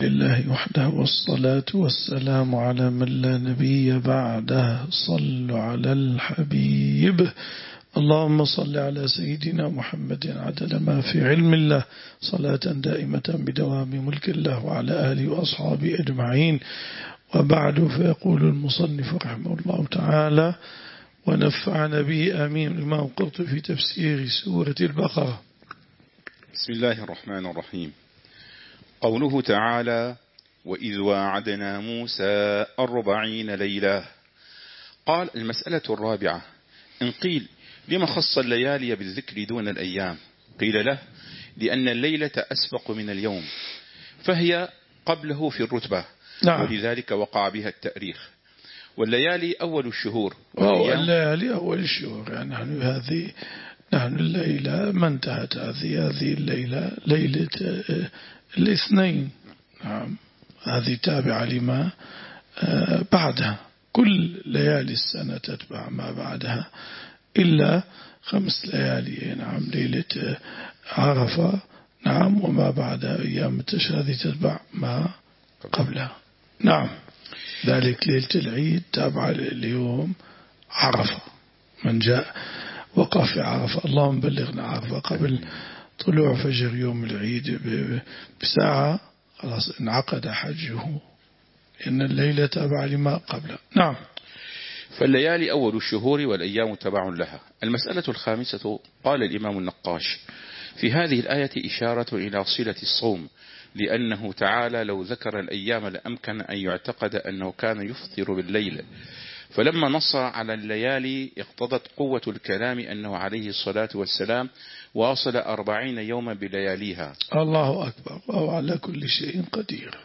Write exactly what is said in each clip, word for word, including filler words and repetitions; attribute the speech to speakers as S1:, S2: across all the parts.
S1: لله وحده والصلاة والسلام على من لا نبي بعده. صلوا على الحبيب. اللهم صل على سيدنا محمد عدد ما في علم الله صلاة دائمة بدوام ملك الله وعلى آله وأصحابه أجمعين. وبعد، فيقول المصنف رحمه الله تعالى ونفعنا به آمين. الإمام القرطبي في تفسير سورة البقرة.
S2: بسم الله الرحمن الرحيم. قوله تعالى: وإذ واعدنا موسى أربعين ليلة. قال: المسألة الرابعة: إن قيل لما خص الليالي بالذكر دون الأيام؟ قيل له: لأن الليلة أسبق من اليوم، فهي قبله في الرتبة، نعم. ولذلك وقع بها التأريخ. والليالي أول الشهور،
S1: والليالي أول الشهور. يعني نحن هذه نحن الليلة ما انتهت هذه هذه الليلة ليلة الاثنين، نعم. هذه تابعة لما بعدها. كل ليالي السنة تتبع ما بعدها إلا خمس ليالي، نعم. ليلة عرفة، نعم، وما بعدها أيام التشهد تتبع ما قبلها، نعم. ذلك ليلة العيد تابعة ليوم عرفة. من جاء وقف في عرفة اللهم بلغنا عرفة قبل طلوع فجر يوم العيد بساعة، خلاص انعقد حجه، إن الليلة تابعة لما قبلها، نعم.
S2: فالليالي أول الشهور والأيام تبع لها. المسألة الخامسة: قال الإمام النقاش: في هذه الآية إشارة إلى صلة الصوم، لأنه تعالى لو ذكر الأيام لأمكن أن يعتقد أنه كان يفطر بالليل، فلما نص على الليالي اقتضت قوة الكلام أنه عليه الصلاة والسلام واصل أربعين يوما بلياليها.
S1: الله أكبر، وهو على كل شيء قدير.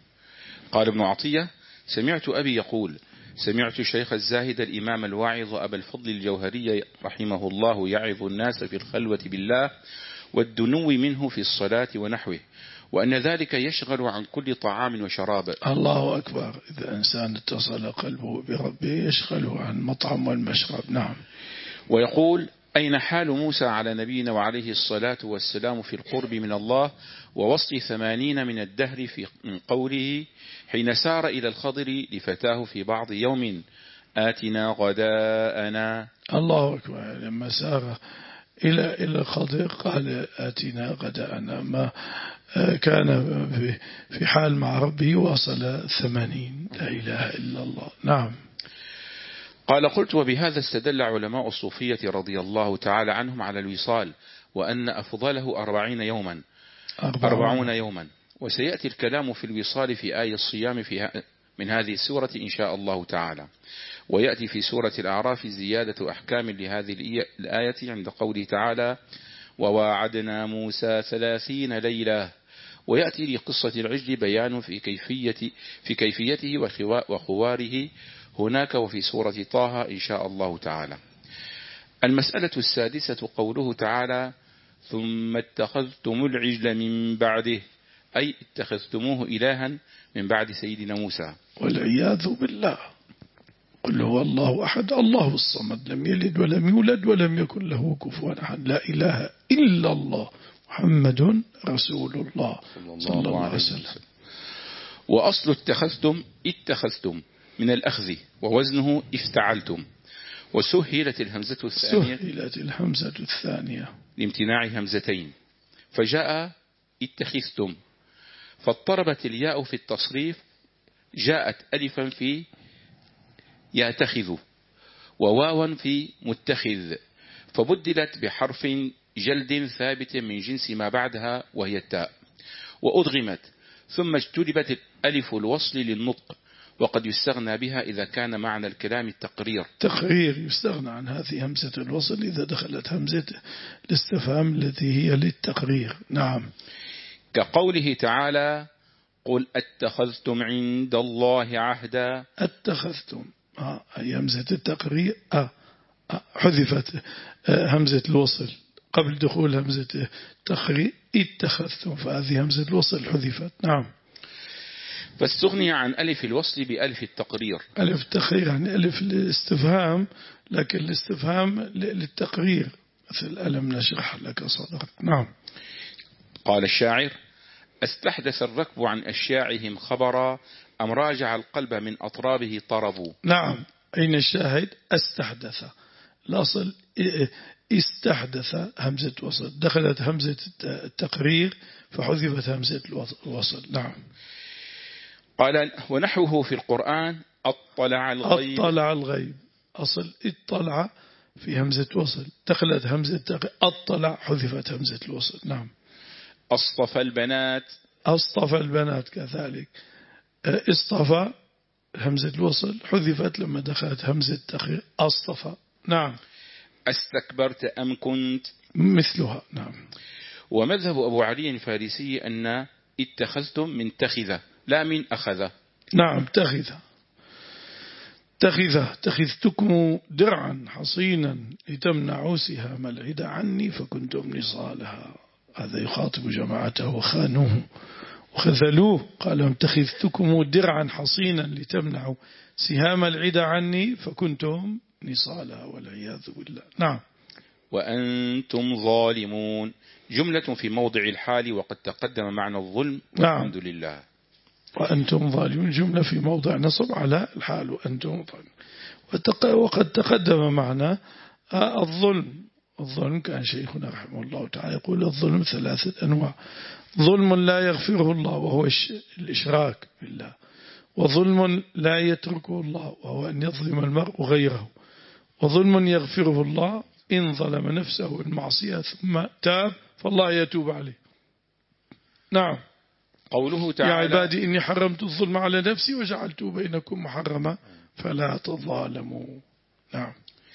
S2: قال ابن عطية: سمعت أبي يقول: سمعت الشيخ الزاهد الإمام الواعظ أبا الفضل الجوهري رحمه الله يعظ الناس في الخلوة بالله والدنو منه في الصلاة ونحوه، وأن ذلك يشغل عن كل طعام وشراب.
S1: الله أكبر. إذا إنسان اتصل قلبه بربه يشغله عن مطعم والمشرب، نعم.
S2: ويقول: أين حال موسى على نبينا وعليه الصلاة والسلام في القرب من الله ووصل ثمانين من الدهر في من قوله حين سار إلى الخضر لفتاه في بعض يوم آتنا غداءنا.
S1: الله أكبر. لما سار إلى إلى الخضر قال آتنا غداءنا. ما كان في حال مع ربه وصل ثمانين. لا إله إلا الله، نعم.
S2: قال: قلت: وبهذا استدل علماء الصوفية رضي الله تعالى عنهم على الوصال، وأن أفضله أربعين يوما أربعون يوما. وسيأتي الكلام في الوصال في آية الصيام في من هذه السورة إن شاء الله تعالى. ويأتي في سورة الأعراف زيادة أحكام لهذه الآية عند قوله تعالى: وواعدنا موسى ثلاثين ليلة. ويأتي لقصة العجل بيان في كيفية في كيفيته وخواره هناك وفي سورة طه إن شاء الله تعالى. المسألة السادسة: قوله تعالى: ثم اتخذتم العجل من بعده، أي اتخذتموه إلها من بعد سيدنا موسى،
S1: والعياذ بالله. قل هو الله أحد الله الصمد لم يلد ولم يولد ولم يكن له كفوا أحد لا إله إلا الله محمد رسول الله صلى الله عليه وسلم.
S2: وأصل اتخذتم اتخذتم من الأخذ، ووزنه افتعلتم. وسهلت الهمزة الثانية
S1: سهلت الهمزة الثانية
S2: لامتناع همزتين، فجاء اتخذتم. فاضطربت الياء في التصريف، جاءت ألفا في ياتخذ وواوا في متخذ، فبدلت بحرف جلد ثابت من جنس ما بعدها وهي التاء، وأدغمت. ثم اجتلبت الألف الوصل للنطق، وقد يستغنى بها إذا كان معنى الكلام التقرير.
S1: تقرير يستغنى عن هذه همزة الوصل إذا دخلت همزة الاستفهام التي هي للتقرير، نعم.
S2: كقوله تعالى: قل اتخذتم عند الله عهدا.
S1: اتخذتم آه همزة التقرير آه آه حذفت آه همزة الوصل قبل دخول همزة التقرير اتخذتم، فهذه همزة الوصل حذفت، نعم.
S2: فاستغني عن ألف الوصل بألف التقرير.
S1: ألف التقرير يعني ألف الاستفهام، لكن الاستفهام للتقرير، مثل ألم نشرح لك صدرك، نعم.
S2: قال الشاعر: استحدث الركب عن أشياعهم خبرا أم راجع القلب من أطرابه طرب.
S1: نعم، أين الشاهد؟ استحدث، الأصل استحدث همزة وصل، دخلت همزة التقرير فحذفت همزة الوصل. نعم.
S2: قال ونحوه في القرآن أطلع الغيب.
S1: أطلع الغيب، أصل اطلع في همزة وصل، دخلت همزة التقرير، أطلع حذفت همزة الوصل. نعم.
S2: أصطفى البنات.
S1: أصطفى البنات كذلك، اصطفى همزة الوصل حذفت لما دخلت همزة التقرير أصطفى. نعم.
S2: استكبرت أم كنت
S1: مثلها. نعم.
S2: ومذهب أبو علي الفارسي أن اتخذتم من تخذ لا من أخذ.
S1: نعم، تخذ تخذ تخذتكم درعا حصينا لتمنعوا سهام العدا عني فكنتم نصالها. هذا يخاطب جماعته وخانوه وخذلوه، قال لهم تخذتكم درعا حصينا لتمنعوا سهام العدا عني فكنتم نصالها والعياذ بالله. نعم.
S2: وأنتم ظالمون جملة في موضع الحال وقد تقدم معنى الظلم. والحمد
S1: نعم.
S2: لله.
S1: وأنتم ظالمون جملة في موضع نصب على الحال وأنتم ظالمون، وقد تقدم معنى الظلم. الظلم كان شيخنا رحمه الله تعالى يقول الظلم ثلاثة أنواع: ظلم لا يغفره الله وهو الإشراك بالله، وظلم لا يتركه الله وهو أن يظلم المرء غيره، وظلم يغفره الله إن ظلم نفسه المعصية ثم تاب فالله يتوب عليه. نعم.
S2: قوله تعالى
S1: يا عبادي إني حرمت الظلم على نفسي وجعلته بينكم محرما فلا تظالموا. نعم.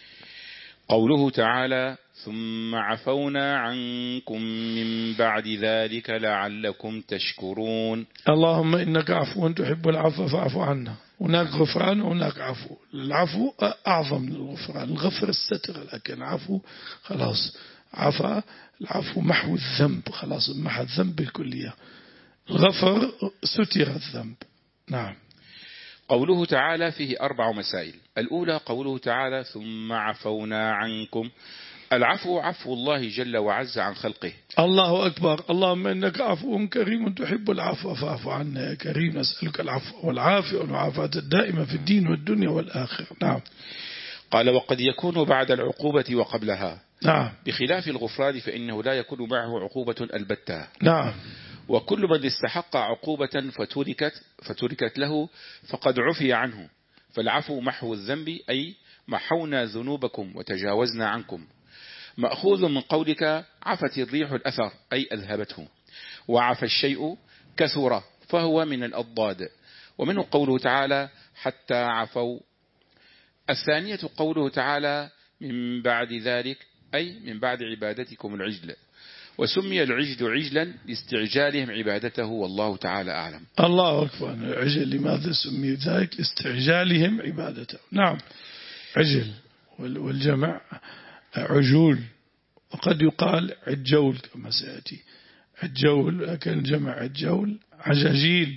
S2: قوله تعالى ثم عفونا عنكم من بعد ذلك لعلكم تشكرون.
S1: اللهم إنك عفو تحب العفو فاعف عنا. هناك غفران وهناك عفو. العفو أعظم من الغفران، الغفر الستر، لكن العفو خلاص عفا، العفو محو الذنب، خلاص محى الذنب بالكلية، الغفر ستر الذنب. نعم.
S2: قوله تعالى فيه أربع مسائل. الأولى قوله تعالى ثم عفونا عنكم، العفو عفو الله جل وعز عن خلقه.
S1: الله أكبر. اللهم إنك عفو كريم تحب العفو فاعف عنا يا كريم، نسألك العفو والعافية والمعافاة الدائمة في الدين والدنيا والآخرة. نعم.
S2: قال وقد يكون بعد العقوبة وقبلها.
S1: نعم.
S2: بخلاف الغفران فإنه لا يكون معه عقوبة البتة.
S1: نعم.
S2: وكل من استحق عقوبة فتركت, فتركت له فقد عفي عنه، فالعفو محو الذنب أي محونا ذنوبكم وتجاوزنا عنكم. مأخوذ من قولك عفت الريح الأثر أي أذهبته، وعفى الشيء كثر فهو من الأضداد، ومنه قوله تعالى حتى عفوا. الثانية قوله تعالى من بعد ذلك أي من بعد عبادتكم العجل، وسمي العجل عجلا لاستعجالهم عبادته والله تعالى أعلم.
S1: الله أكبر. العجل لماذا سمي ذلك؟ لاستعجالهم عبادته. نعم. عجل والجمع عجول، وقد يقال عجول كما سيأتي، عجول، لكن الجمع عجول. عجاجيل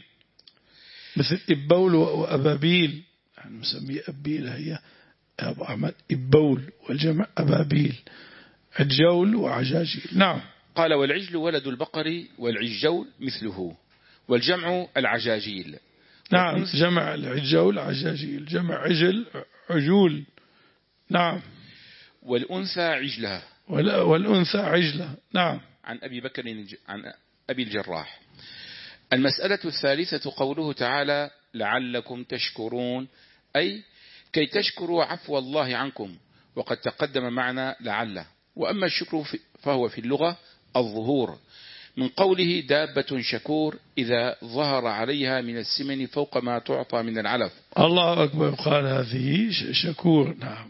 S1: مثل إبول وأبابيل، يعني نسميه أبيل هي أبو أحمد إبول، والجمع أبابيل، عجول وعجاجيل. نعم.
S2: قال والعجل ولد البقر والعجول مثله، والجمع العجاجيل.
S1: نعم. جمع العجول عجاجيل، جمع عجل عجول. نعم.
S2: والأنثى عجلة،
S1: والأنثى عجلة. نعم.
S2: عن أبي بكر عن أبي الجراح. المسألة الثالثة قوله تعالى لعلكم تشكرون أي كي تشكروا عفو الله عنكم، وقد تقدم معنى لعل. وأما الشكر فهو في اللغة الظهور، من قوله دابة شكور إذا ظهر عليها من السمن فوق ما تعطى من العلف.
S1: الله أكبر. قال هذه شكور. نعم.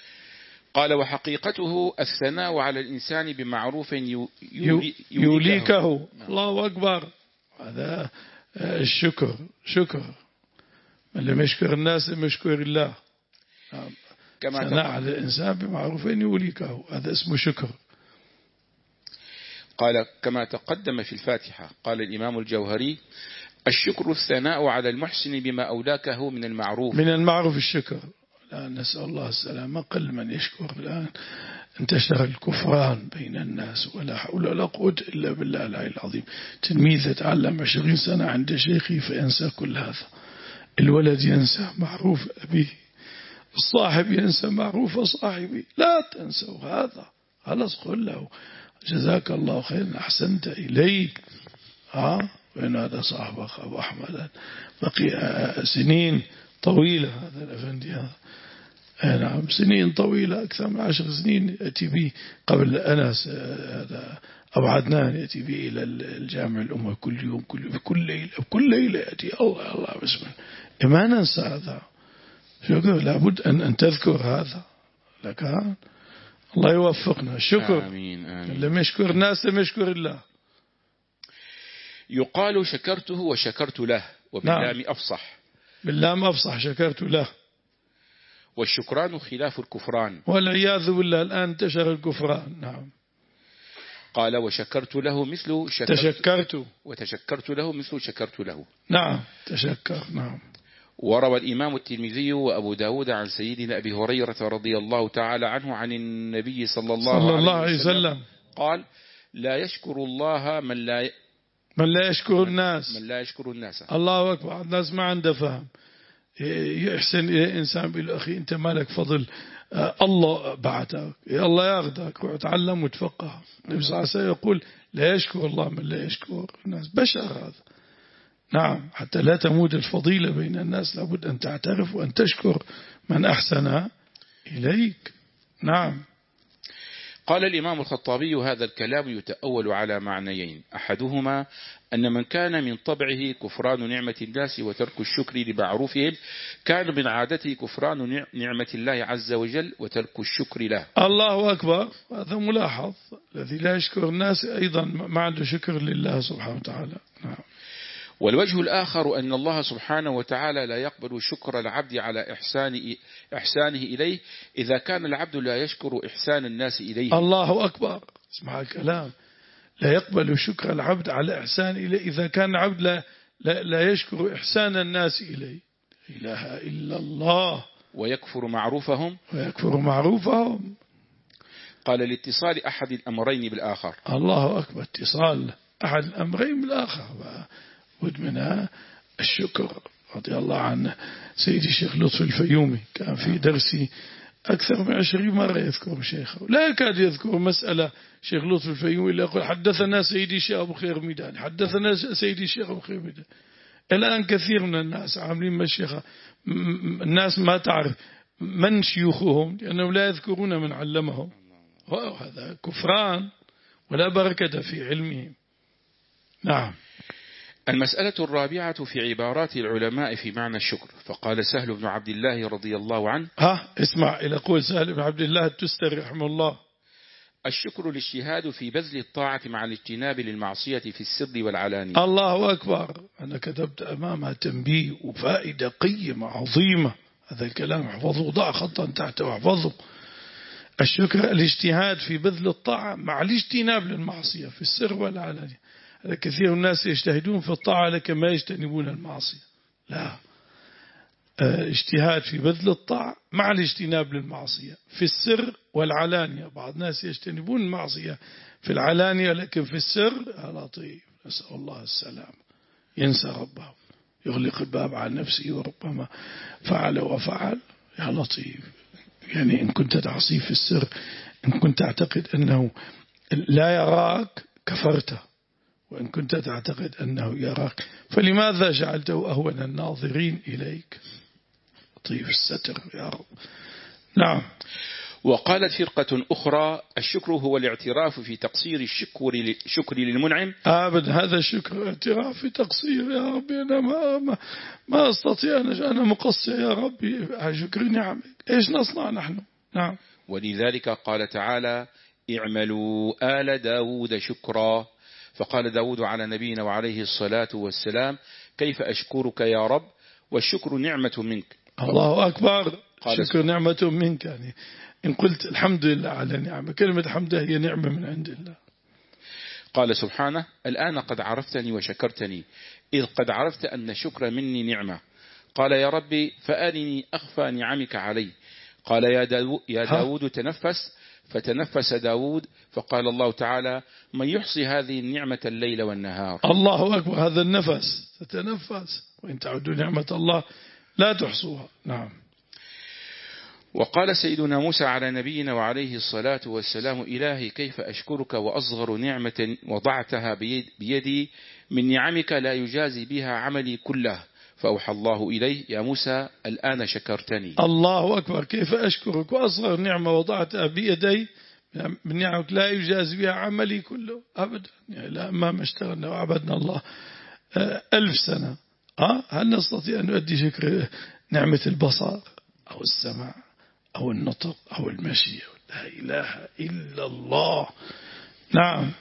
S2: قال وحقيقته الثناء على الإنسان بمعروف يولي
S1: يوليكه. الله أكبر. هذا الشكر، شكر من لم يشكر الناس لم يشكر الله. نعم.
S2: كما
S1: ثناء على الإنسان بمعروف يوليكه، هذا اسمه شكر.
S2: قال كما تقدم في الفاتحة. قال الإمام الجوهري الشكر الثناء على المحسن بما أولاكه من المعروف.
S1: من المعروف الشكر. الآن نسأل الله السلامة، قل من يشكر الآن. انتشر الكفران بين الناس، ولا حول ولا قوة إلا بالله العلي العظيم. تلميذ يتعلم عشرين سنة عند شيخي فينسى كل هذا، الولد ينسى معروف أبيه، الصاحب ينسى معروف صاحبي. لا تنسوا هذا، خلاص قل له جزاك الله خيرا أحسنت إلي. ها وين هذا صاحبك أبو أحمد؟ بقي سنين طويلة هذا الأفندي هذا، نعم سنين طويلة أكثر من عشر سنين يأتي بي قبل أنس هذا أبو عدنان، يأتي بي إلى الجامع الأمة كل يوم كل كل ليلة كل ليلة يأتي. الله الله بسم الله، ما ننسى هذا. شكرا، لابد أن أن تذكر هذا لك. الله يوفقنا. الشكر.
S2: آمين آمين.
S1: لم يشكر الناس لم يشكر الله.
S2: يقال شكرته وشكرت له، وباللام نعم. أفصح.
S1: باللام أفصح، شكرت له.
S2: والشكران خلاف الكفران،
S1: والعياذ بالله الآن انتشر الكفران. نعم.
S2: قال وشكرت له مثل شكرت
S1: تشكرت،
S2: وتشكرت له مثل شكرت له.
S1: نعم تشكر. نعم.
S2: وروى الإمام الترمذي وأبو داود عن سيدنا أبي هريرة رضي الله تعالى عنه عن النبي صلى الله, صلى الله عليه وسلم, وسلم قال لا يشكر الله من لا
S1: من لا يشكر الناس
S2: من لا يشكر الناس.
S1: الله أكبر. الناس ما عنده فهم، يحسن إلى إنسان بالأخي أنت مالك فضل، الله بعتك، الله ياخذك وتعلم وتفقه. النبي صلى الله عليه وسلم يقول لا يشكر الله من لا يشكر الناس. بشر هذا. نعم. حتى لا تموت الفضيلة بين الناس لابد أن تعترف وأن تشكر من أحسن إليك. نعم.
S2: قال الإمام الخطابي هذا الكلام يتأول على معنيين، أحدهما أن من كان من طبعه كفران نعمة الناس وترك الشكر لمعروفهم كان من عادته كفران نعمة الله عز وجل وترك الشكر له.
S1: الله أكبر. هذا ملاحظ، الذي لا يشكر الناس أيضا ما عنده شكر لله سبحانه وتعالى. نعم.
S2: والوجه الآخر أن الله سبحانه وتعالى لا يقبل شكر العبد على إحسان إحسانه إليه إذا كان العبد لا يشكر إحسان الناس إليه.
S1: الله أكبر. اسمع الكلام، لا يقبل شكر العبد على إحسان إليه إذا كان العبد لا, لا, لا يشكر إحسان الناس إليه. لا إله إلا الله.
S2: ويكفر معروفهم
S1: ويكفر معروفهم.
S2: قال لاتصال أحد الأمرين بالآخر.
S1: الله أكبر. اتصال أحد الأمرين بالآخر ود منها الشكر. رضي الله عنه سيدي الشيخ لطفي الفيومي كان في درسي أكثر من عشرين مرة يذكر شيخه، لا يكاد يذكر مسألة شيخ لطفي الفيومي إلا يقول حدثنا سيدي الشيخ أبو خير ميدان، حدثنا سيدي الشيخ أبو خير ميدان. الآن كثير من الناس عاملين مشيخة، الناس ما تعرف من شيوخهم لأنهم لا يذكرون من علمهم. هذا كفران ولا بركة في علمهم. نعم.
S2: المسألة الرابعة في عبارات العلماء في معنى الشكر. فقال سهل بن عبد الله رضي الله عنه،
S1: ها اسمع إلى قول سهل بن عبد الله التستري رحمه الله:
S2: الشكر الاجتهاد في بذل الطاعة مع الاجتناب للمعصية في السر والعلانية.
S1: الله أكبر. أنا كتبت أمامها تنبيه وفائدة قيمة عظيمة. هذا الكلام احفظه، ضع خطا تحته واحفظه. الشكر الاجتهاد في بذل الطاعة مع الاجتناب للمعصية في السر والعلانية. هذا كثير الناس يجتهدون في الطاعة لكن ما يجتنبون المعصية. لا، اجتهاد في بذل الطاعة مع الاجتناب للمعصية في السر والعلانية. بعض الناس يجتنبون المعصية في العلانية لكن في السر لطيف، نسأل الله السلام، ينسى ربه، يغلق الباب عن نفسه وربما فعل وفعل. يا لطيف، يعني إن كنت تعصيه في السر، إن كنت تعتقد أنه لا يراك كفرته، وإن كنت تعتقد أنه يراك فلماذا جعلته أهون الناظرين إليك؟ لطيف الستر يا رب. نعم.
S2: وقالت فرقة أخرى: الشكر هو الاعتراف في تقصير الشكر شكر للمنعم.
S1: أبدا، هذا الشكر اعتراف في تقصير. يا ربي أنا ما, ما, ما أستطيع، أنا, أنا مقصر يا ربي على شكر نعمك، إيش نصنع نحن؟ نعم.
S2: ولذلك قال تعالى: اعملوا آل داود شكرا. فقال داود على نبينا وعليه الصلاة والسلام: كيف أشكرك يا رب؟ والشكر نعمة منك.
S1: الله أكبر. شكر نعمة منك، يعني إن قلت الحمد لله على نعمة، كلمة الحمد هي نعمة من عند الله.
S2: قال سبحانه: الآن قد عرفتني وشكرتني إذ قد عرفت أن الشكر مني نعمة. قال: يا ربي فأرني أخفى نعمك علي. قال: يا داود, يا داود تنفس فتنفس داود فقال الله تعالى: من يحصي هذه النعمة الليل والنهار.
S1: الله أكبر، هذا النفس تتنفس، وإن تعدوا نعمة الله لا تحصوها. نعم.
S2: وقال سيدنا موسى على نبينا وعليه الصلاة والسلام: إلهي كيف أشكرك وأصغر نعمة وضعتها بيد بيدي من نعمك لا يجازي بها عملي كله. فأوحى الله إليه: يا موسى الآن شكرتني.
S1: الله أكبر، كيف أشكرك وأصغر نعمة وضعتها بيدي من نعمك لا يجازي بها عملي كله أبدا. يعني لا، ما اشتغلنا وعبدنا الله ألف سنة، أه؟ هل نستطيع أن نؤدي شكر نعمة البصر أو السمع أو النطق أو المشي؟ لا إله إلا الله. نعم.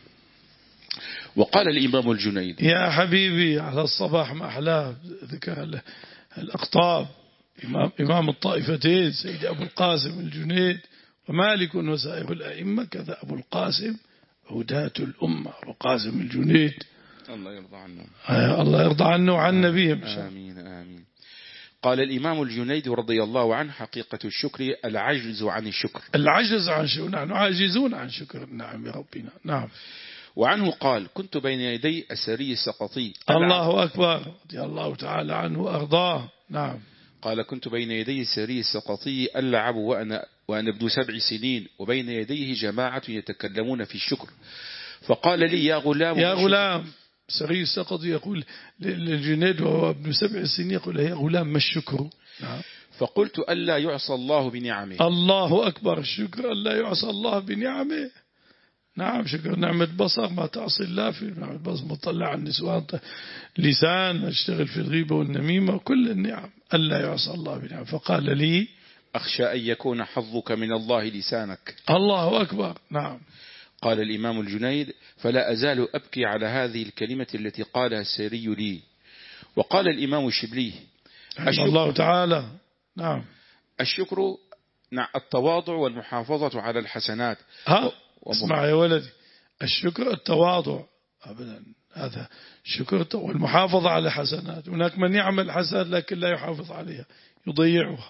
S2: وقال الإمام الجنيد:
S1: يا حبيبي على الصباح ما أحلاه ذكر الأقطاب، إمام, إمام الطائفتين سيد أبو القاسم الجنيد ومالك وسائر الأئمة، كذا أبو القاسم هداة الأمة وقاسم الجنيد،
S2: الله يرضى عنه.
S1: الله يرضى عنه وعن نبيهم.
S2: آمين آمين. قال الإمام الجنيد رضي الله عنه: حقيقة الشكر العجز عن الشكر.
S1: العجز عن شكر، نحن عاجزون عن شكر النعم ربنا. نعم.
S2: وعنه قال: كنت بين يدي السري السقطي.
S1: الله أكبر، رضي الله تعالى عنه وأرضاه. نعم.
S2: قال: كنت بين يدي السري السقطي ألعب وأنا, وأنا ابن سبع سنين، وبين يديه جماعة يتكلمون في الشكر، فقال لي: يا غلام
S1: يا غلام. سري السقطي يقول للجنيد وهو ابن سبع سنين، يقول: يا غلام ما الشكر؟ نعم.
S2: فقلت: ألا يعصى الله بنعمه.
S1: الله أكبر، الشكر ألا يعصى الله بنعمه. نعم، شكر نعمة بصر ما تعصي الله في نعمة بصر، مطلع على النسوان، لسان ما تشتغل في الغيبة والنميمة، وكل النعم ألا يعصى الله بنعمه. فقال لي:
S2: أخشى أن يكون حظك من الله لسانك.
S1: الله أكبر. نعم.
S2: قال الإمام الجنيد: فلا أزال أبكي على هذه الكلمة التي قالها السري لي. وقال الإمام الشبلي:
S1: الله تعالى. نعم.
S2: الشكر التواضع والمحافظة على الحسنات.
S1: ها اسمع يا ولدي، الشكر التواضع أبدا، هذا شكر والمحافظة على الحسنات. هناك من يعمل حسنات لكن لا يحافظ عليها، يضيعها.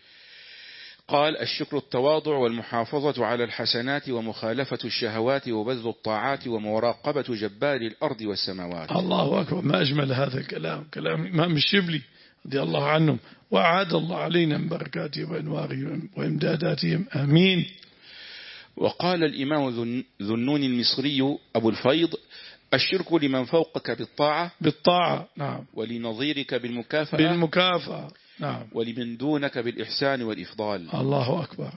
S2: قال: الشكر التواضع والمحافظة على الحسنات ومخالفة الشهوات وبذل الطاعات ومراقبة جبار الأرض والسماوات.
S1: الله أكبر، ما أجمل هذا الكلام، كلام الإمام الشبلي رضي الله عنهم، وأعاد الله علينا من بركاتهم وأنوارهم وإمداداتهم، آمين.
S2: وقال الإمام ذو النون المصري أبو الفيض: الشرك لمن فوقك بالطاعة
S1: بالطاعة. نعم.
S2: ولنظيرك بالمكافأة
S1: بالمكافأة. نعم.
S2: ولمن دونك بالإحسان والإفضال.
S1: الله أكبر.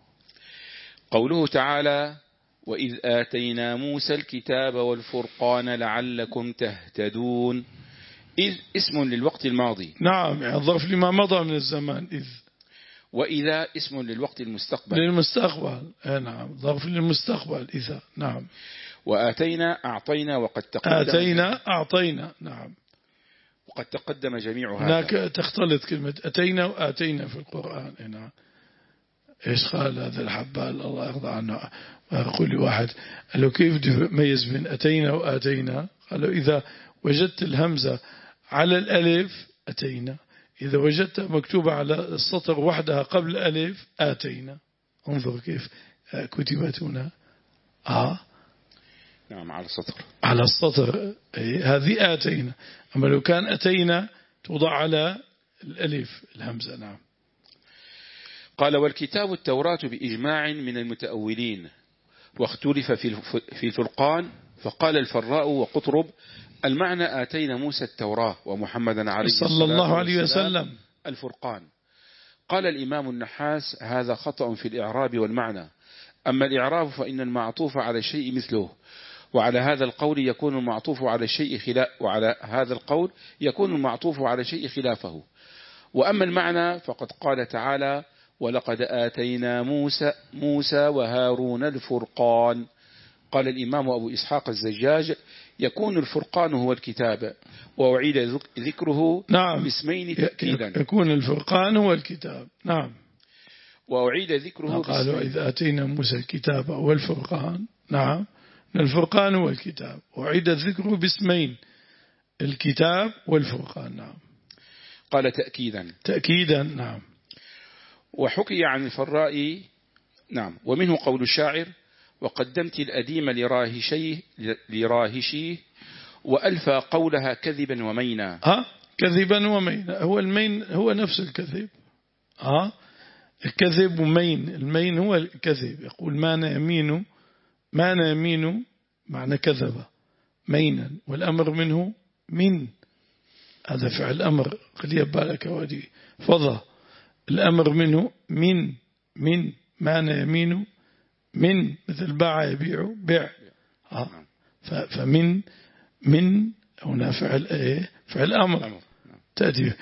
S2: قوله تعالى: وإذ آتينا موسى الكتاب والفرقان لعلكم تهتدون. إذ اسم للوقت الماضي.
S1: نعم، يعني الظرف لما مضى من الزمان. إذ.
S2: وإذا اسم للوقت المستقبل.
S1: للمستقبل. نعم، ظرف للمستقبل إذا. نعم.
S2: وآتينا أعطينا وقد تقدم.
S1: آتينا أعطينا. نعم.
S2: وقد تقدم جميع هذا.
S1: هناك تختلط كلمة أتينا وآتينا في القرآن. نعم. إيش قال هذا الحبال الله يرضى عنه، ويقول لي واحد قال له: كيف تميز بين أتينا وآتينا؟ قال له: إذا وجدت الهمزة على الألف أتينا، إذا وجدتها مكتوبة على السطر وحدها قبل الألف آتينا. انظر كيف كتبت هنا. آه
S2: نعم، على السطر.
S1: على السطر هذه آتينا، أما لو كان أتينا توضع على الألف الهمزة. نعم.
S2: قال: والكتاب التوراة بإجماع من المتأولين، واختلف في الفرقان، فقال الفراء وقطرب: المعنى آتينا موسى التوراة ومحمدا عليه
S1: صلى الله عليه وسلم
S2: الفرقان. قال الإمام النحاس: هذا خطأ في الإعراب والمعنى، أما الإعراب فإن المعطوف على الشيء مثله، وعلى هذا القول يكون المعطوف على الشيء خلاف وعلى هذا القول يكون المعطوف على شيء خلافه. وأما المعنى فقد قال تعالى: ولقد آتينا موسى موسى وهارون الفرقان. قال الإمام أبو إسحاق الزجاج: يكون الفرقان هو الكتاب، وأعيد ذكره
S1: نعم
S2: باسمين تأكيدا.
S1: يكون الفرقان هو الكتاب. نعم.
S2: وأعيد ذكره
S1: قالوا: إذا آتينا موسى الكتاب والفرقان. نعم، الفرقان هو الكتاب، وأعيد ذكره باسمين، الكتاب والفرقان. نعم.
S2: قال: تأكيدا.
S1: تأكيدا. نعم.
S2: وحكي عن الفراء نعم. ومنه قول الشاعر: وقدمت الأديم لراهشيه لراهشيه وألفى قولها كذبا ومينا.
S1: ها كذبا ومينا، هو المين هو نفس الكذب. ها الكذب ومين، المين هو الكذب. يقول ما يمين ما يمين معنى كذب مينا، والأمر منه من، هذا فعل أمر. خلي بالك ودي فضى، الأمر منه من من ما يمين من، مثل باع يبيع بيع. ها فمن من هنا فعل ايه فعل أمر، تأتي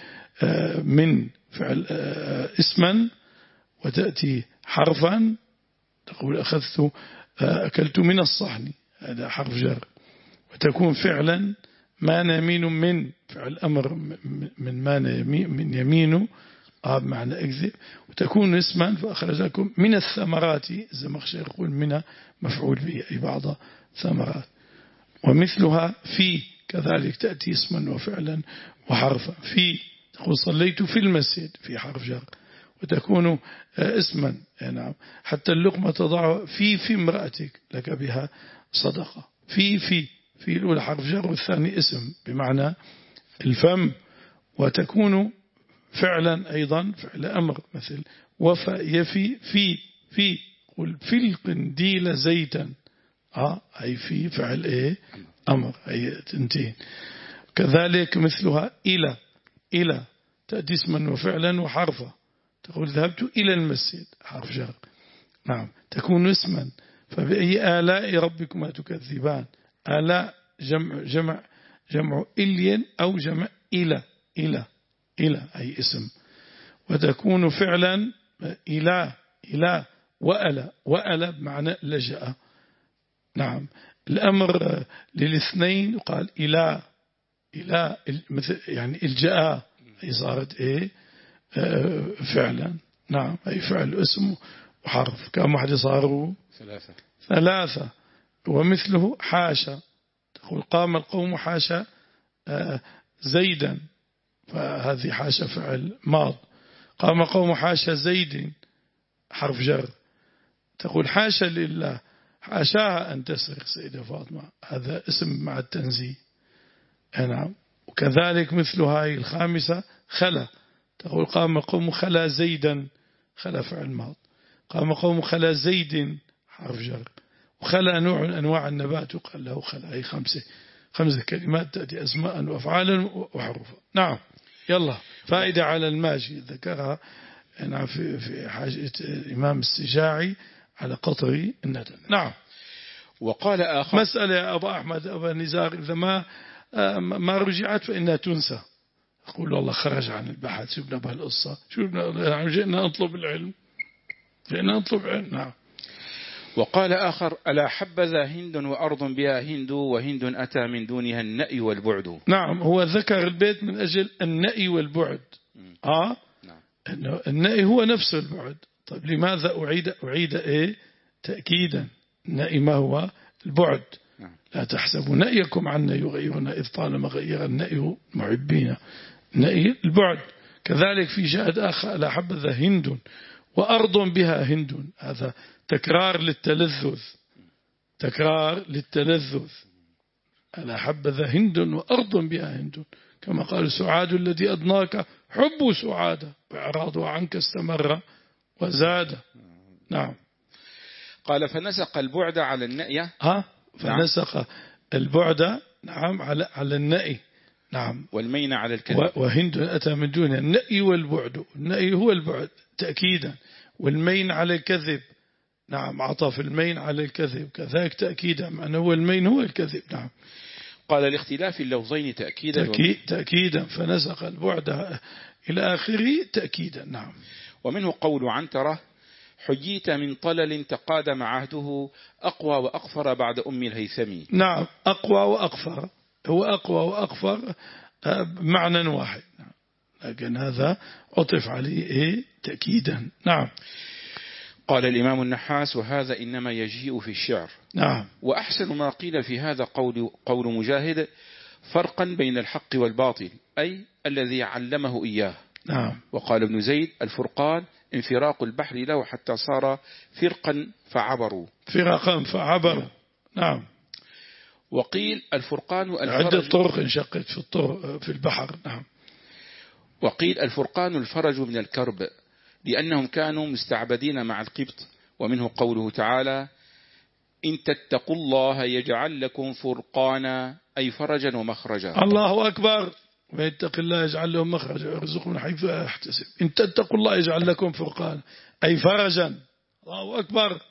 S1: من فعل اسما، وتأتي حرفا تقول أخذت أكلت من الصحن، هذا حرف جر، وتكون فعلا ما يمين من فعل أمر من ما من يمين بمعنى أكذب، وتكون اسما فأخرجكم من الثمرات. الزمخشري يقول من مفعول به أي بعض ثمرات. ومثلها في كذلك تأتي اسما وفعلا وحرفا. في تقول صليت في المسجد، في حرف جر، وتكون اسما. نعم حتى اللقمة تضع في في امرأتك لك بها صدقة. في في في الأولى حرف جر والثاني اسم بمعنى الفم، وتكون فعلا أيضا فعل أمر، مثل وفى يفي في في قل في القنديل زيتا، آه أي في فعل إيه أمر أي تنتين. كذلك مثلها إلى إلى تأتي اسما وفعلا وحرفا، تقول ذهبت إلى المسجد حرف جر. نعم تكون اسما. فبأي آلاء ربكما تكذبان، آلاء جمع جمع جمع إلين أو جمع إلى إلى إلى أي اسم. وتكون فعلا إلى إلى وألا وألا بمعنى لجأ. نعم الأمر للاثنين قال إلى إلى مثل يعني الجاء، أي صارت إيه آه فعلا. نعم أي فعل اسم وحرف. كم واحد صاروا
S2: ثلاثة
S1: ثلاثة. ومثله حاشا، تقول قام القوم حاشا آه زيدا، فهذه حاشا فعل ماض. قام قوم حاشا زيد حرف جر، تقول حاشا لله حاشاها أن تسرق سيدة فاطمة، هذا اسم مع التنزيه. نعم. وكذلك مثل هاي الخامسة خلا، تقول قام قوم خلا زيدا، خلا فعل ماض. قام قوم خلا زيد حرف جر. وخلا نوع من أنواع النبات وقال له خلا. أي خمسة خمسة كلمات تأتي أسماء وأفعالا وحروفا. نعم يلا فائدة على الماشي ذكرها أنا في في حاجة الإمام السجاعي على قطر الندى. نعم.
S2: وقال آخر
S1: مسألة يا أبا أحمد أبا نزار، إذا ما ما رجعت فإنها تنسى. أقول والله خرج عن البحث، شو بدنا بهالقصة، شو بدنا، جئنا نطلب العلم جئنا نطلب العلم. نعم.
S2: وقال آخر: ألا حبذا هند وأرض بها هند، وهند أتى من دونها النأي والبعد.
S1: نعم هو ذكر البيت من أجل النأي والبعد. آه
S2: نعم.
S1: إنه النأي هو نفس البعد. طيب لماذا أعيد أعيد إيه تأكيدا؟ النأي ما هو البعد.
S2: نعم.
S1: لا تحسبوا نأيكم عنا يغيرنا إذ طالما غير النأي محبين، نأي البعد. كذلك في شاهد آخر: ألا حبذا هند وأرض بها هند، هذا تكرار للتلذذ، تكرار للتلذذ. ألا حبذا هند وأرض بها هند، كما قال سعاد الذي أدناك حب سعادة وإعراضه عنك استمر وزاد. نعم.
S2: قال: فنسق البعد على النأي.
S1: ها فنسق نعم. البعد نعم على على النأي. نعم.
S2: والمين على الكذب.
S1: وهند أتى من دونها النأي والبعد. النأي هو البعد تأكيدا، والمين على الكذب. نعم عطف المين على الكذب كذلك تأكيدا، معنى هو المين هو الكذب. نعم.
S2: قال: لاختلاف اللفظين تأكيدا
S1: تأكيد تأكيدا فنسق البعد إلى آخره تأكيدا. نعم.
S2: ومنه قول عنترة: حجيت من طلل تقادم عهده، أقوى وأقفر بعد أم الهيثم.
S1: نعم أقوى وأقفر، هو أقوى وأقفر معنى واحد، لكن هذا عطف عليه إيه تأكيدا. نعم.
S2: قال الإمام النحاس: وهذا إنما يجيء في الشعر.
S1: نعم.
S2: وأحسن ما قيل في هذا قول, قول مجاهد: فرقا بين الحق والباطل، أي الذي علمه إياه.
S1: نعم.
S2: وقال ابن زيد: الفرقان انفراق البحر له حتى صار فرقا فعبروا
S1: فرقا فعبروا. نعم.
S2: وقيل الفرقان
S1: عدة طرق انشقت في الطرق في البحر. نعم.
S2: وقيل الفرقان الفرج من الكرب لأنهم كانوا مستعبدين مع القبط. ومنه قوله تعالى إن تتقوا الله يجعل لكم فرقانا أي فرجا ومخرجا.
S1: الله أكبر. ويتق الله يجعل لهم مخرجا ويرزقهم من حيث لا يحتسب. إن تتقوا الله يجعل لكم فرقانا أي فرجا. الله أكبر.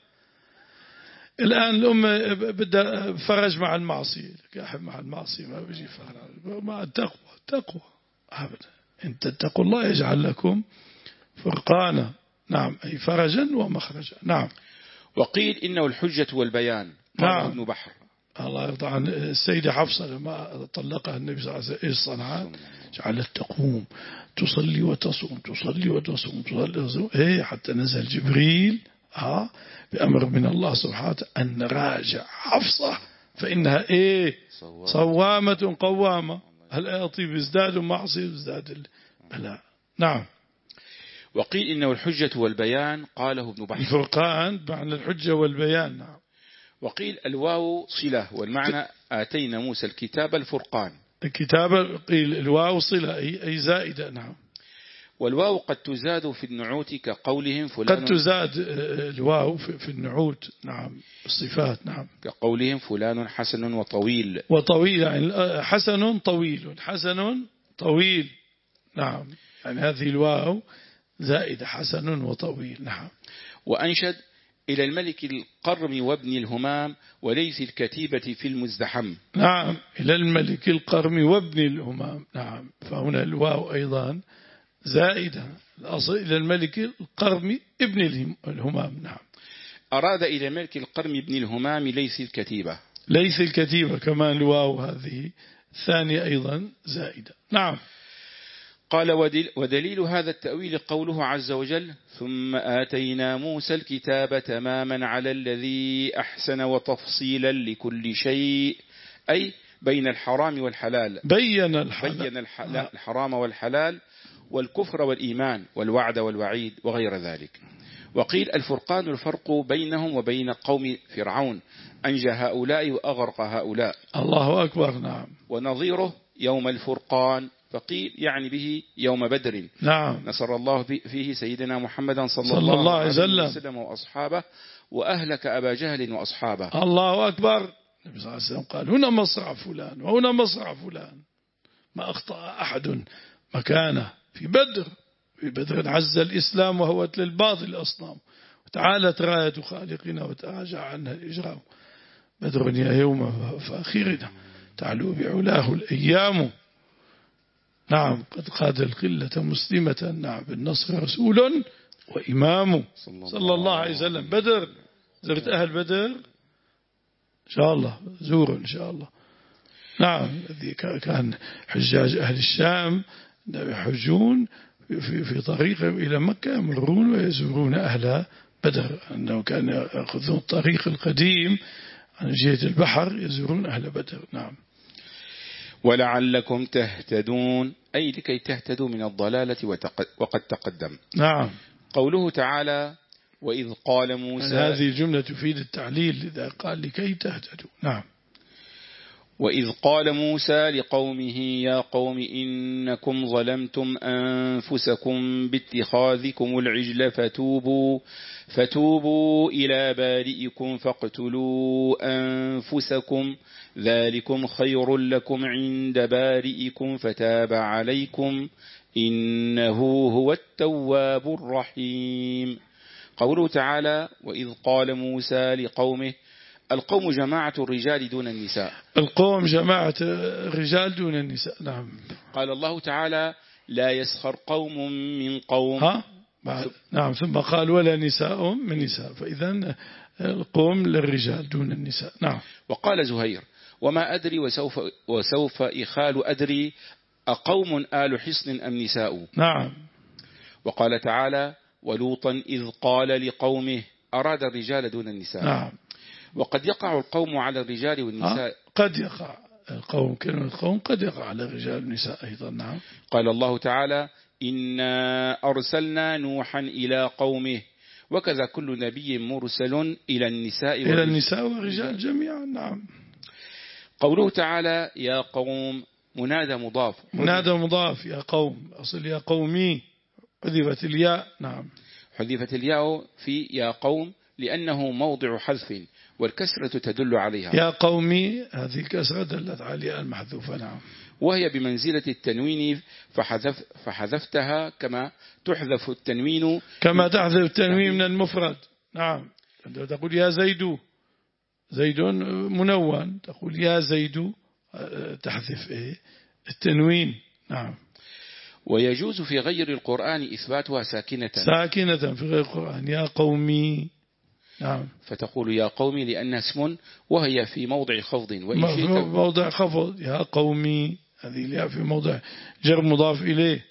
S1: الآن الأمة بدها فرج مع المعصية، كاحب مع المعصية ما بيجي فرج مع التقوى. التقوى أبدا. إن تتقوا الله يجعل لكم فرقانا. نعم أي فرجا ومخرجا. نعم.
S2: وقيل إنه الحجة والبيان.
S1: نعم.
S2: ابن بحر.
S1: الله يرضى عن السيدة حفصة لما طلقها النبي صلى الله عليه وسلم إيش صنعت؟ جعلت تقوم تصلي وتصوم تصلي وتصوم تصلي وتصوم إيه حتى نزل جبريل ها بأمر من الله سبحانه أن نراجع حفصة فإنها إيه صوامة قوامة. هل أطيب ازداد معصية ازداد البلاء. نعم.
S2: وقيل إنه الحجة والبيان قاله ابن بحر.
S1: الفرقان معنى الحجة والبيان. نعم.
S2: وقيل الواو صلة والمعنى آتينا موسى الكتاب الفرقان.
S1: الكتاب قيل الواو صلة أي زائدة. نعم.
S2: والواو قد تزاد في النعوت كقولهم فلان.
S1: قد تزاد الواو في النعوت. نعم. الصفات. نعم.
S2: كقولهم فلان حسن وطويل.
S1: وطويل يعني حسن طويل حسن طويل. نعم. يعني هذه الواو زائدة حسن وطويل. نعم.
S2: وأنشد إلى الملك القرم وابن الهمام وليث الكتيبة في المزدحم.
S1: نعم. إلى الملك القرم وابن الهمام. نعم. فهنا الواو أيضا زائدة الأصل إلى الملك القرم ابن الهمام. نعم.
S2: أراد إلى الملك القرم ابن الهمام ليث الكتيبة.
S1: ليث الكتيبة كمان الواو هذه الثانية أيضا زائدة. نعم.
S2: قال ودليل هذا التأويل قوله عز وجل ثم آتينا موسى الكتاب تماما على الذي أحسن وتفصيلا لكل شيء أي بين الحرام والحلال.
S1: بين الحلال.
S2: بين الحرام والحلال والكفر والإيمان والوعد والوعيد وغير ذلك. وقيل الفرقان الفرق بينهم وبين قوم فرعون أنجى هؤلاء وأغرق هؤلاء.
S1: الله أكبر. نعم.
S2: ونظيره يوم الفرقان فقيل يعني به يوم بدر.
S1: نعم.
S2: نصر الله فيه سيدنا محمدا صلى,
S1: صلى
S2: الله,
S1: الله عليه
S2: وسلم,
S1: وسلم
S2: وأصحابه وأهلك أبا جهل وأصحابه.
S1: الله أكبر. النبي صلى الله عليه وسلم قال هنا مصرع فلان وهنا مصرع فلان ما أخطأ أحد مكانه في بدر. في بدر عز الإسلام وهوت للباطل أصنام وتعالت راية خالقنا وتراجع عنها الإجرام. بدر يا يوم فأخيرنا تعلو بعلاه الأيام. نعم. قد قاد القلة مسلمة. نعم. بالنصر رسول وإمام صلى الله عليه وسلم. بدر زرت أهل بدر إن شاء الله زوروا إن شاء الله. نعم. الذي كان حجاج أهل الشام يحجون في في طريقهم إلى مكة يمرون ويزورون أهل بدر أنه كان يأخذون الطريق القديم عن جهة البحر يزورون أهل بدر. نعم.
S2: ولعلكم تهتدون أي لكي تهتدوا من الضلالة وقد تقدم.
S1: نعم.
S2: قوله تعالى وإذ قال موسى
S1: هذه الجملة تفيد التعليل إذا قال لكي تهتدوا. نعم.
S2: وإذ قال موسى لقومه يا قوم إنكم ظلمتم أنفسكم باتخاذكم العجل فتوبوا, فتوبوا إلى بارئكم فاقتلوا أنفسكم ذلكم خير لكم عند بارئكم فتاب عليكم إنه هو التواب الرحيم. قوله تعالى وإذ قال موسى لقومه القوم جماعة الرجال دون النساء.
S1: القوم جماعة الرجال دون النساء. نعم.
S2: قال الله تعالى لا يسخر قوم من قوم.
S1: ها؟ نعم. ثم قال ولا نساء من نساء فإذا القوم للرجال دون النساء. نعم.
S2: وقال زهير وما أدري وسوف, وسوف إخال أدري أقوم آل حصن أم نساء.
S1: نعم.
S2: وقال تعالى ولوطا إذ قال لقومه أراد الرجال دون النساء.
S1: نعم.
S2: وقد يقع القوم على الرجال والنساء.
S1: قد يقع القوم كلمة القوم قد يقع على الرجال والنساء أيضا. نعم.
S2: قال الله تعالى إنا أرسلنا نوحا إلى قومه، وكذا كل نبي مرسل إلى النساء
S1: إلى النساء والرجال جميعا. نعم.
S2: قوله تعالى يا قوم منادى مضاف،
S1: منادى مضاف يا قوم، أصل يا قومي، حذفت الياء. نعم.
S2: حذفت الياء في يا قوم لأنه موضع حذف، والكسرة تدل عليها.
S1: يا قومي هذه كسرة دلت على المحذوفة. نعم.
S2: وهي بمنزلة التنوين فحذف فحذفتها كما تحذف التنوين
S1: كما تحذف التنوين من المفرد. نعم. تقول يا زيد، زيد منون، تقول يا زيد تحذف إيه التنوين. نعم.
S2: ويجوز في غير القرآن إثباتها ساكنة
S1: ساكنة في غير القرآن يا قومي. نعم.
S2: فتقول يا قومي لأنها اسم وهي في موضع خفض،
S1: وإن في موضع خفض يا قومي، هذه الياء في موضع جر مضاف إليه.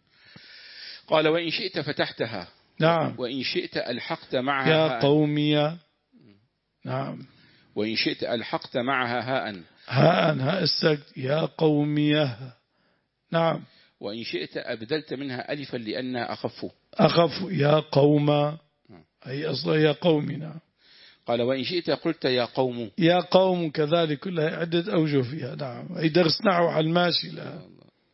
S2: قال وإن شئت فتحتها.
S1: نعم.
S2: وإن شئت ألحقت معها
S1: يا قومي. نعم.
S2: وإن شئت ألحقت معها هاء
S1: هاء هاء السكت يا قوميه. نعم.
S2: وإن شئت أبدلت منها ألفا لأنها أخف
S1: أخف يا قوم، أي أصلا يا قومنا.
S2: قال وإن شئت قلت يا قوم.
S1: يا قوم كذلك كلها عدة أوجه فيها. نعم. أي درس نحو على الماشي لها.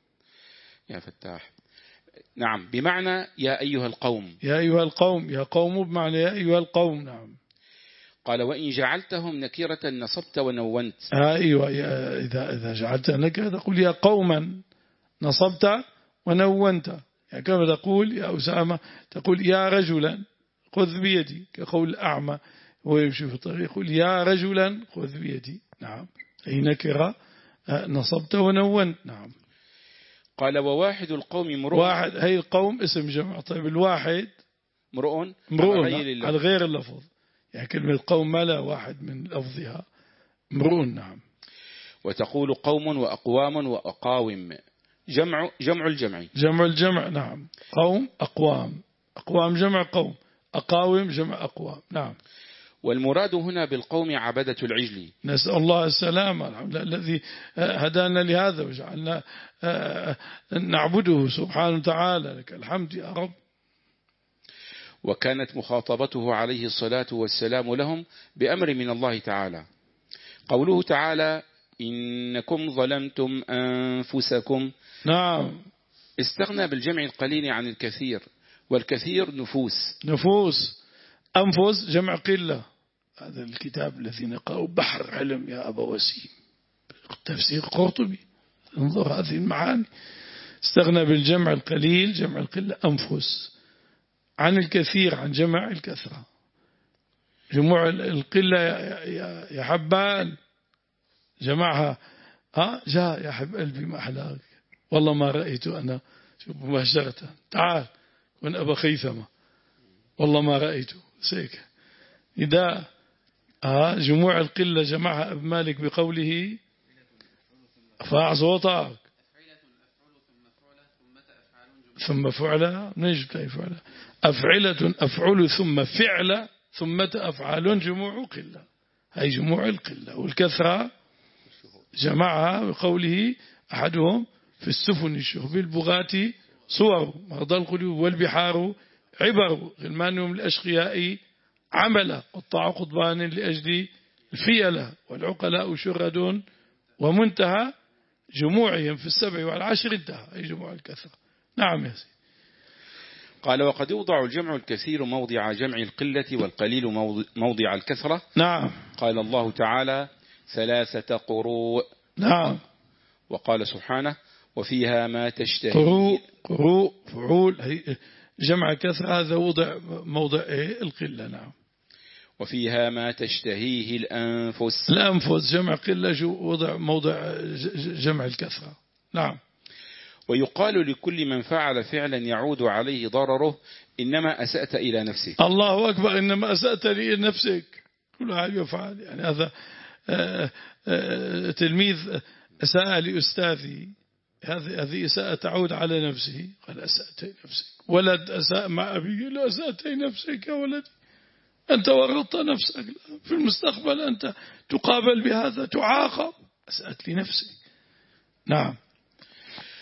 S2: يا فتاح. نعم بمعنى يا أيها القوم.
S1: يا أيها القوم، يا قوم بمعنى يا أيها القوم. نعم.
S2: قال وإن جعلتهم نكيرة نصبت ونونت.
S1: آه أيوة. إذا إذا جعلت نكرة تقول يا قوما نصبت ونونت، يعني كما تقول يا أسامة تقول يا رجلا خذ بيدي، كقول الأعمى هو يمشي في الطريق يقول يا رجلا خذ بيدي. نعم. أي نكرة نصبت ونونت. نعم.
S2: قال وواحد القوم مرؤ.
S1: واحد هي القوم اسم جمع. طيب الواحد
S2: مرؤ
S1: مرؤ على غير اللفظ، يعني كلمة قوم ما لا واحد من لفظها مرؤ. نعم.
S2: وتقول قوم وأقوام وأقاوم، جمع جمع الجمع.
S1: جمع الجمع. نعم. قوم أقوام، أقوام جمع قوم، أقاوم جمع أقوام. نعم.
S2: والمراد هنا بالقوم عبدة العجل.
S1: نسأل الله السلامة. الحمد لله الذي هدانا لهذا وجعلنا نعبده سبحانه وتعالى، لك الحمد يا رب.
S2: وكانت مخاطبته عليه الصلاة والسلام لهم بأمر من الله تعالى. قوله تعالى إنكم ظلمتم أنفسكم.
S1: نعم.
S2: استغنى بالجمع القليل عن الكثير، والكثير نفوس.
S1: نفوس. أنفس جمع قلة. هذا الكتاب الذي نقرأه بحر علم يا أبا وسيم، تفسير قرطبي، انظر هذه المعاني. استغنى بالجمع القليل جمع القلة أنفس عن الكثير عن جمع الكثرة. جموع القلة يا حبان جمعها ها جاء يا حب قلبي ما أحلاك والله ما رأيت أنا شوف مباشرة تعال كن أبا خيثمة والله ما رأيته سيك. إذا آه جموع القلة جمعها أبو مالك بقوله فاع صوتك ثم فعل نجد فعل أفعلة أفعل ثم فعل ثم أفعال جموع قلة، هي جموع القلة. والكثرة جمعها بقوله أحدهم في السفن الشهب البغاة صور مرضى القلوب والبحار عبر غلمانهم الأشقياء عملا قطع قضبان لأجل الفيلة والعقلاء شرد ومنتهى جموعهم في السبع والعشر انتهى، أي جموع الكثرة. نعم يا سيدي.
S2: قال وقد يوضع الجمع الكثير موضع جمع القلة والقليل موضع الكثرة.
S1: نعم.
S2: قال الله تعالى ثلاثة قروء.
S1: نعم.
S2: وقال سبحانه وفيها ما تشتهي.
S1: قروء قروء فعول هي جمع كثرة، هذا وضع موضع إيه القلة. نعم.
S2: وفيها ما تشتهيه الأنفس.
S1: الأنفس جمع قلة وضع موضع جمع الكثرة. نعم.
S2: ويقال لكل من فعل فعلا يعود عليه ضرره إنما أسأت إلى نفسك.
S1: الله أكبر، إنما أسأت إلى نفسك. كل واحد يفعل، يعني هذا آآ آآ تلميذ أساء لأستاذي، هذه هذه إساءة تعود على نفسه، قال أسأت إلى نفسك. ولد أساء مع أبيه، لا أسأت إلى نفسك يا ولدي، أنت ورطت نفسك، في المستقبل أنت تقابل بهذا، تعاقب، أسأت لنفسك. نعم.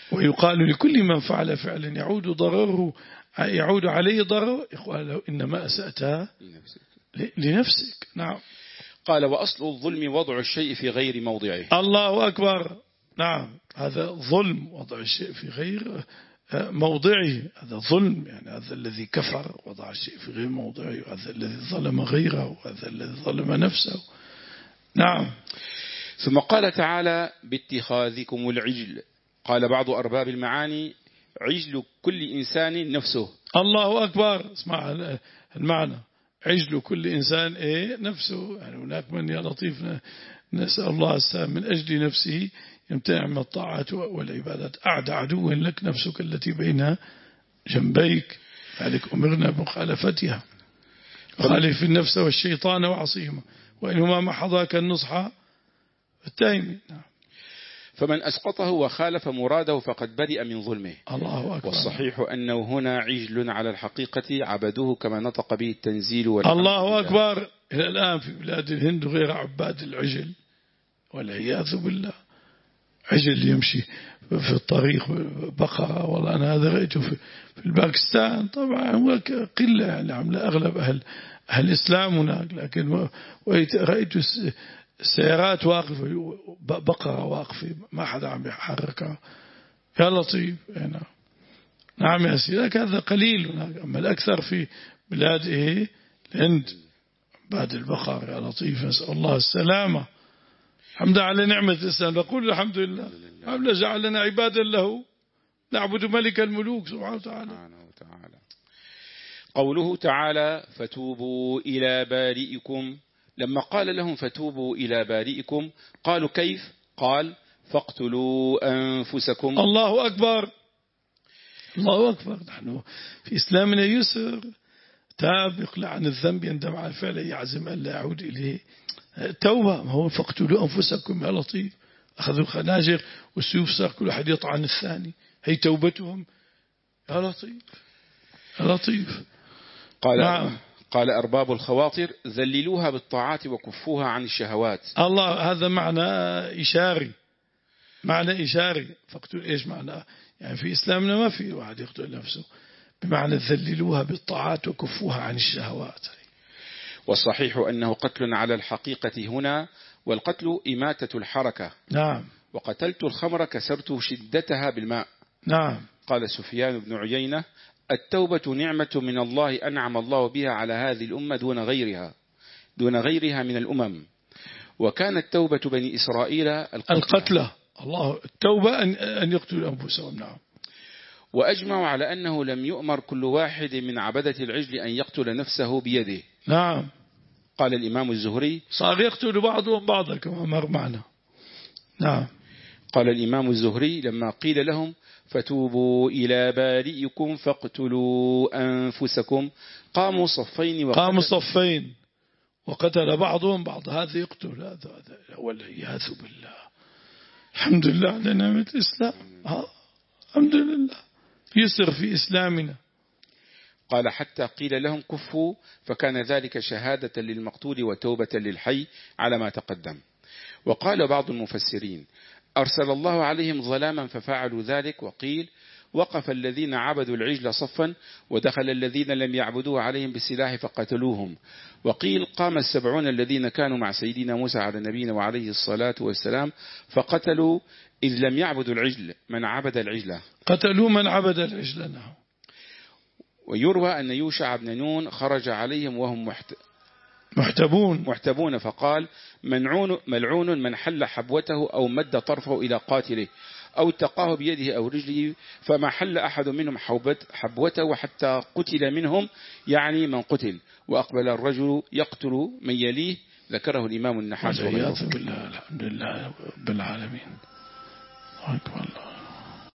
S1: ويقال لكل من فعل فعلا يعود ضرره يعود عليه ضرره يقال له إنما أسأتها لنفسك. نعم.
S2: قال وأصل الظلم وضع الشيء في غير موضعه.
S1: الله أكبر. نعم، هذا ظلم، وضع الشيء في غير موضعه، هذا ظلم. يعني هذا الذي كفر وضع الشيء في غير موضعه، وهذا الذي ظلم غيره، وهذا الذي ظلم نفسه. نعم.
S2: ثم قال تعالى باتخاذكم العجل. قال بعض أرباب المعاني عجل كل إنسان نفسه.
S1: الله أكبر. اسمع المعنى، عجل كل إنسان إيه نفسه. يعني هناك من يا لطيف نسأل الله السلام من أجل نفسه يمتنع من الطاعات والعبادات. أعد عدو لك نفسك التي بين جنبيك، فذلك أمرنا بمخالفتها. خالف النفس والشيطان وعصيهما وإنهما ما حضاك النصح التائم.
S2: فمن أسقطه وخالف مراده فقد برئ من ظلمه.
S1: الله أكبر.
S2: والصحيح أنه هنا عجل على الحقيقة عبدوه كما نطق به التنزيل والحمد.
S1: الله أكبر. إلى الآن في بلاد الهند غير عباد العجل والعياذ بالله. عجل يمشي في الطريق بقرة. والله أنا هذا رأيته في الباكستان. طبعا قلة يعني عمل أغلب أهل أهل الإسلام هناك، لكن رأيت السيارات واقفة، بقرة واقفة ما حدا عم يحركها. يا لطيف. هنا نعم يا سيدي، هذا قليل هناك، أما الأكثر في بلاد إيه الهند بعد البقر. يا لطيف، نسأل الله السلامة. الحمد على نعمة الإسلام. نقول الحمد لله الحمد لله جعلنا عبادا له نعبد ملك الملوك سبحانه وتعالى.
S2: قوله تعالى فتوبوا إلى بارئكم. لما قال لهم فتوبوا إلى بارئكم قالوا كيف؟ قال فاقتلوا أنفسكم.
S1: الله أكبر. الله أكبر. نحن في إسلامنا يسر. تاب يقلع عن الذنب، يندم على الفعل، يعزم أن لا يعود إليه. توبة. ما هو فاقتلوا أنفسكم يا لطيف. أخذوا الخناجر والسيوف، صار كل أحد يطعن الثاني. هي توبتهم يا لطيف يا لطيف.
S2: قال
S1: نعم.
S2: قال أرباب الخواطر ذللوها بالطاعات وكفوها عن الشهوات.
S1: الله، هذا معنى إشاري، معنى إشاري. فاقتل إيش معنى؟ يعني في إسلامنا ما في واحد يقتل نفسه، بمعنى ذللوها بالطاعات وكفوها عن الشهوات.
S2: والصحيح أنه قتل على الحقيقة هنا، والقتل إماتة الحركة.
S1: نعم.
S2: وقتلت الخمر كسرت شدتها بالماء.
S1: نعم.
S2: قال سفيان بن عيينة التوبة نعمة من الله أنعم الله بها على هذه الأمة دون غيرها دون غيرها من الأمم. وكانت توبة بني إسرائيل
S1: القتلى. الله، التوبة أن يقتلوا أنفسهم. نعم.
S2: وأجمعوا على أنه لم يؤمر كل واحد من عبدة العجل أن يقتل نفسه بيده.
S1: نعم.
S2: قال الإمام الزهري
S1: صار يقتل بعضهم بعضا كما مر معنا. نعم.
S2: قال الإمام الزهري لما قيل لهم فتوبوا إلى بارئكم فاقتلوا أنفسكم قاموا صفين
S1: قاموا صفين وقتل بعضهم بعض. هذا يقتل هذا، هذا والعياذ بالله. الحمد لله على نعمة الإسلام. الحمد لله يسر في إسلامنا.
S2: قال حتى قيل لهم كفوا، فكان ذلك شهادة للمقتول وتوبة للحي على ما تقدم. وقال بعض المفسرين أرسل الله عليهم ظلاما ففعلوا ذلك. وقيل وقف الذين عبدوا العجل صفا ودخل الذين لم يعبدوه عليهم بالسلاح فقتلوهم. وقيل قام السبعون الذين كانوا مع سيدنا موسى على نبينا وعليه الصلاة والسلام فقتلوا إذ لم يعبدوا العجل من عبد العجلة.
S1: قتلوا من عبد العجلة. نعم.
S2: ويروى أن يوشع بن نون خرج عليهم وهم محت...
S1: محتبون
S2: محتبون فقال منعون ملعون من حل حبوته أو مد طرفه إلى قاتله أو اتقاه بيده أو رجله، فما حل أحد منهم حبوته حتى قتل منهم، يعني من قتل. وأقبل الرجل يقتل من يليه. ذكره الإمام النحاس.
S1: والعياذ بالله. الحمد لله رب العالمين. الله أكبر. الله